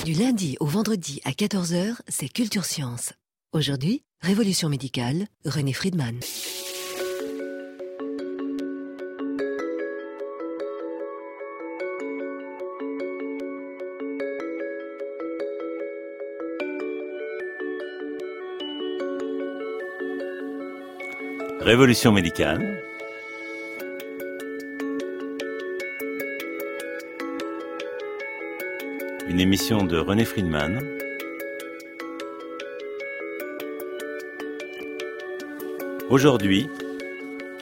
Du lundi au vendredi à 14h, c'est Culture Science. Aujourd'hui, Révolution médicale, René Friedman. Révolution médicale. Une émission de René Friedman. Aujourd'hui,